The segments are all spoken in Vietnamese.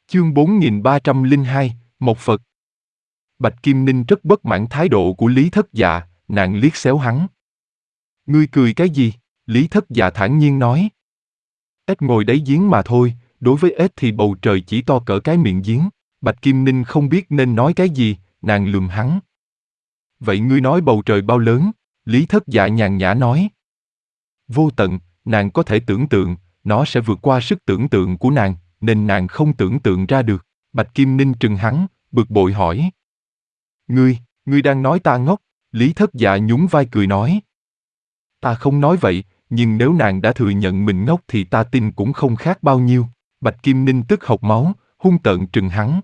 Chương 4302, một Phật. Bạch Kim Ninh rất bất mãn thái độ của Lý Thất Dạ, nàng liếc xéo hắn. Ngươi cười cái gì? Lý Thất Dạ thản nhiên nói. Ếch ngồi đáy giếng mà thôi, đối với ếch thì bầu trời chỉ to cỡ cái miệng giếng. Bạch Kim Ninh không biết nên nói cái gì, nàng lườm hắn. Vậy ngươi nói bầu trời bao lớn? Lý Thất Dạ nhàn nhã nói. Vô tận, nàng có thể tưởng tượng, nó sẽ vượt qua sức tưởng tượng của nàng, nên nàng không tưởng tượng ra được. Bạch Kim Ninh trừng hắn, bực bội hỏi. Ngươi đang nói ta ngốc? Lý Thất Dạ nhún vai cười nói. Ta không nói vậy, nhưng nếu nàng đã thừa nhận mình ngốc thì ta tin cũng không khác bao nhiêu. Bạch Kim Ninh tức hộc máu, hung tợn trừng hắn.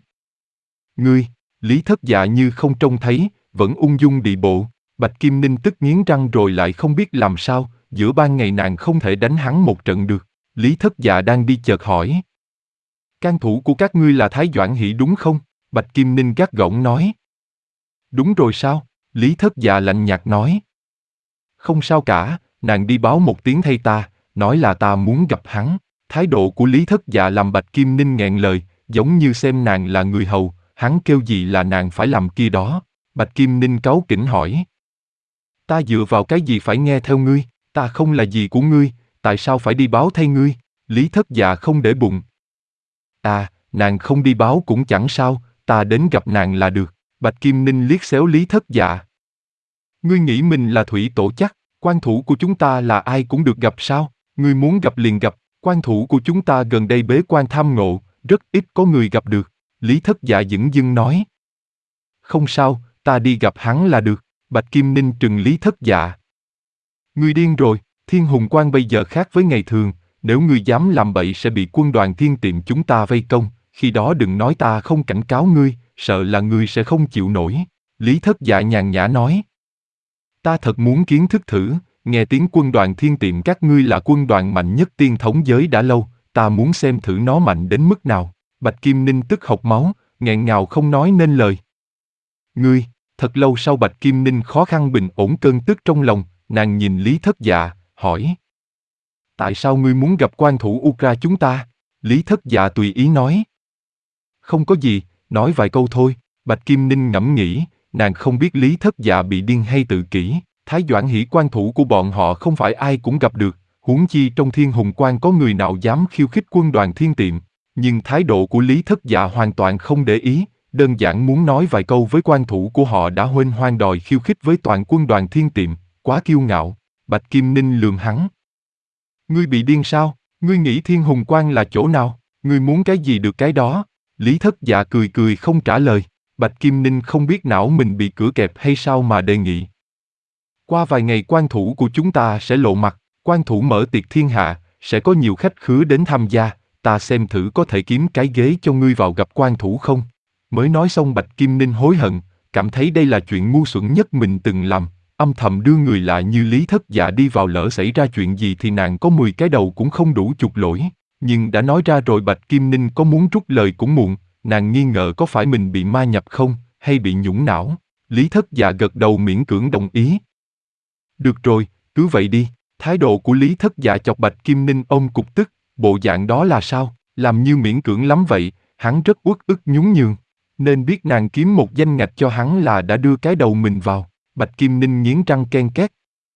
Lý Thất Dạ như không trông thấy, vẫn ung dung đi bộ. Bạch Kim Ninh tức nghiến răng rồi lại không biết làm sao, giữa ban ngày nàng không thể đánh hắn một trận được. Lý Thất Dạ đang đi chợt hỏi. Can thủ của các ngươi là Thái Doãn Hỷ đúng không? Bạch Kim Ninh gắt gỏng nói. Đúng rồi sao? Lý Thất Dạ lạnh nhạt nói. Không sao cả, nàng đi báo một tiếng thay ta, nói là ta muốn gặp hắn. Thái độ của Lý Thất Dạ làm Bạch Kim Ninh nghẹn lời, giống như xem nàng là người hầu, hắn kêu gì là nàng phải làm kia đó. Bạch Kim Ninh cáu kỉnh hỏi. Ta dựa vào cái gì phải nghe theo ngươi, ta không là gì của ngươi, tại sao phải đi báo thay ngươi? Lý Thất Dạ không để bụng. À, nàng không đi báo cũng chẳng sao, ta đến gặp nàng là được. Bạch Kim Ninh liếc xéo Lý Thất Dạ. Ngươi nghĩ mình là thủy tổ chắc, quan thủ của chúng ta là ai cũng được gặp sao? Ngươi muốn gặp liền gặp, quan thủ của chúng ta gần đây bế quan tham ngộ, rất ít có người gặp được. Lý Thất Dạ dửng dưng nói. Không sao, ta đi gặp hắn là được. Bạch Kim Ninh trừng Lý Thất Dạ. Ngươi điên rồi, Thiên Hùng Quan bây giờ khác với ngày thường, nếu ngươi dám làm bậy sẽ bị quân đoàn Thiên Tiệm chúng ta vây công, khi đó đừng nói ta không cảnh cáo ngươi, sợ là ngươi sẽ không chịu nổi. Lý Thất Dạ nhàn nhã nói. Ta thật muốn kiến thức thử, nghe tiếng quân đoàn Thiên Tiệm các ngươi là quân đoàn mạnh nhất tiên thống giới đã lâu, ta muốn xem thử nó mạnh đến mức nào. Bạch Kim Ninh tức hộc máu, nghẹn ngào không nói nên lời. Thật lâu sau Bạch Kim Ninh khó khăn bình ổn cơn tức trong lòng, nàng nhìn Lý Thất Dạ, hỏi. Tại sao ngươi muốn gặp quan thủ Ukra chúng ta? Lý Thất Dạ tùy ý nói. Không có gì, nói vài câu thôi. Bạch Kim Ninh ngẫm nghĩ, nàng không biết Lý Thất Dạ bị điên hay tự kỷ. Thái Doãn Hỷ quan thủ của bọn họ không phải ai cũng gặp được, huống chi trong Thiên Hùng Quan có người nào dám khiêu khích quân đoàn Thiên Tiệm. Nhưng thái độ của Lý Thất Dạ hoàn toàn không để ý, đơn giản muốn nói vài câu với quan thủ của họ đã huênh hoang đòi khiêu khích với toàn quân đoàn Thiên Tiệm, quá kiêu ngạo. Bạch Kim Ninh lườm hắn. Ngươi bị điên sao? Ngươi nghĩ Thiên Hùng Quan là chỗ nào? Ngươi muốn cái gì được cái đó? Lý Thất Dạ cười cười không trả lời. Bạch Kim Ninh không biết não mình bị cửa kẹp hay sao mà đề nghị. Qua vài ngày quan thủ của chúng ta sẽ lộ mặt, quan thủ mở tiệc thiên hạ, sẽ có nhiều khách khứa đến tham gia, ta xem thử có thể kiếm cái ghế cho ngươi vào gặp quan thủ không? Mới nói xong Bạch Kim Ninh hối hận, cảm thấy đây là chuyện ngu xuẩn nhất mình từng làm, âm thầm đưa người lạ như Lý Thất Dạ đi vào lỡ xảy ra chuyện gì thì nàng có 10 cái đầu cũng không đủ chuộc lỗi. Nhưng đã nói ra rồi Bạch Kim Ninh có muốn rút lời cũng muộn, nàng nghi ngờ có phải mình bị ma nhập không, hay bị nhũng não. Lý Thất Dạ gật đầu miễn cưỡng đồng ý. Được rồi, cứ vậy đi. Thái độ của Lý Thất Dạ chọc Bạch Kim Ninh ôm cục tức, bộ dạng đó là sao, làm như miễn cưỡng lắm vậy, hắn rất uất ức nhún nhường. Nên biết nàng kiếm một danh ngạch cho hắn là đã đưa cái đầu mình vào. Bạch Kim Ninh nghiến răng ken két.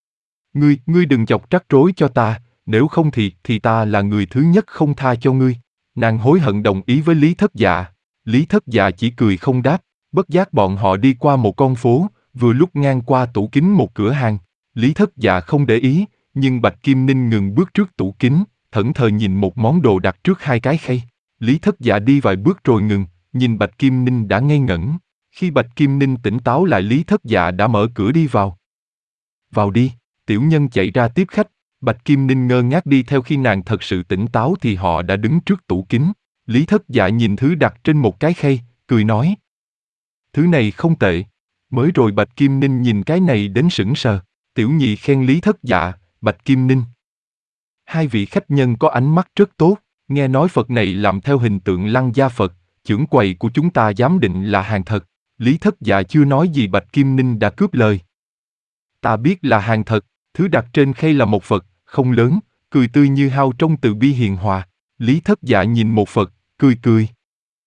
Ngươi đừng chọc rắc rối cho ta, nếu không thì ta là người thứ nhất không tha cho ngươi. Nàng hối hận đồng ý với Lý Thất Dạ. Lý Thất Dạ chỉ cười không đáp, bất giác bọn họ đi qua một con phố, vừa lúc ngang qua tủ kính một cửa hàng. Lý Thất Dạ không để ý, nhưng Bạch Kim Ninh ngừng bước trước tủ kính, thẫn thờ nhìn một món đồ đặt trước hai cái khay. Lý Thất Dạ đi vài bước rồi ngừng, nhìn Bạch Kim Ninh đã ngây ngẩn. Khi Bạch Kim Ninh tỉnh táo lại Lý Thất Dạ đã mở cửa đi vào. Vào đi, tiểu nhân chạy ra tiếp khách. Bạch Kim Ninh ngơ ngác đi theo khi nàng thật sự tỉnh táo thì họ đã đứng trước tủ kính. Lý Thất Dạ nhìn thứ đặt trên một cái khay, cười nói. Thứ này không tệ. Mới rồi Bạch Kim Ninh nhìn cái này đến sững sờ. Tiểu nhị khen Lý Thất Dạ, Bạch Kim Ninh. Hai vị khách nhân có ánh mắt rất tốt, nghe nói Phật này làm theo hình tượng Lăng Gia Phật, chưởng quầy của chúng ta giám định là hàng thật. Lý Thất Dạ chưa nói gì Bạch Kim Ninh đã cướp lời. Ta biết là hàng thật, thứ đặt trên khay là một Phật, không lớn, cười tươi như hao trong từ bi hiền hòa. Lý Thất Dạ nhìn một Phật, cười cười.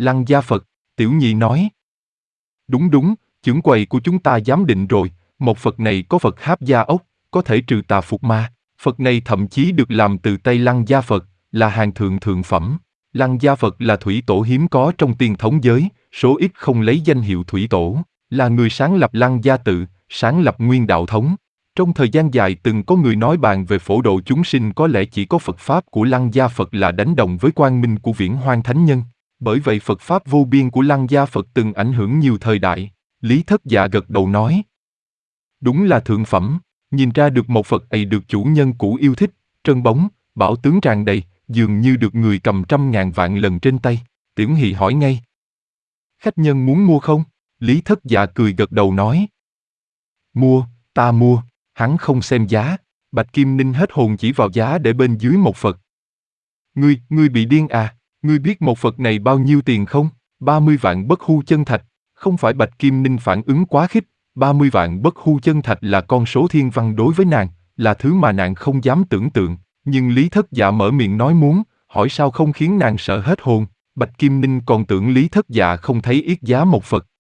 Lăng Gia Phật, tiểu nhị nói. Đúng, chưởng quầy của chúng ta giám định rồi, một Phật này có Phật Háp Gia Ốc, có thể trừ tà phục ma. Phật này thậm chí được làm từ tay Lăng Gia Phật, là hàng thượng thượng phẩm. Lăng Gia Phật là thủy tổ hiếm có trong tiên thống giới, số ít không lấy danh hiệu thủy tổ, là người sáng lập Lăng Gia Tự, sáng lập nguyên đạo thống. Trong thời gian dài từng có người nói bàn về phổ độ chúng sinh, có lẽ chỉ có Phật Pháp của Lăng Gia Phật là đánh đồng với quang minh của Viễn Hoang Thánh Nhân. Bởi vậy Phật Pháp vô biên của Lăng Gia Phật từng ảnh hưởng nhiều thời đại. Lý Thất Dạ gật đầu nói. Đúng là thượng phẩm, nhìn ra được một Phật ấy được chủ nhân cũ yêu thích, trơn bóng, bảo tướng tràn đầy, dường như được người cầm 100.000 vạn lần trên tay. Tiểu Hỷ hỏi ngay. Khách nhân muốn mua không? Lý Thất Dạ cười gật đầu nói. Mua, ta mua. Hắn không xem giá. Bạch Kim Ninh hết hồn chỉ vào giá để bên dưới một Phật. Ngươi bị điên à? Ngươi biết một Phật này bao nhiêu tiền không? 30 vạn bất hư chân thạch. Không phải Bạch Kim Ninh phản ứng quá khích. 30 vạn bất hư chân thạch là con số thiên văn đối với nàng, là thứ mà nàng không dám tưởng tượng. Nhưng Lý Thất Dạ mở miệng nói muốn, hỏi sao không khiến nàng sợ hết hồn. Bạch Kim Ninh còn tưởng Lý Thất Dạ không thấy yết giá một Phật,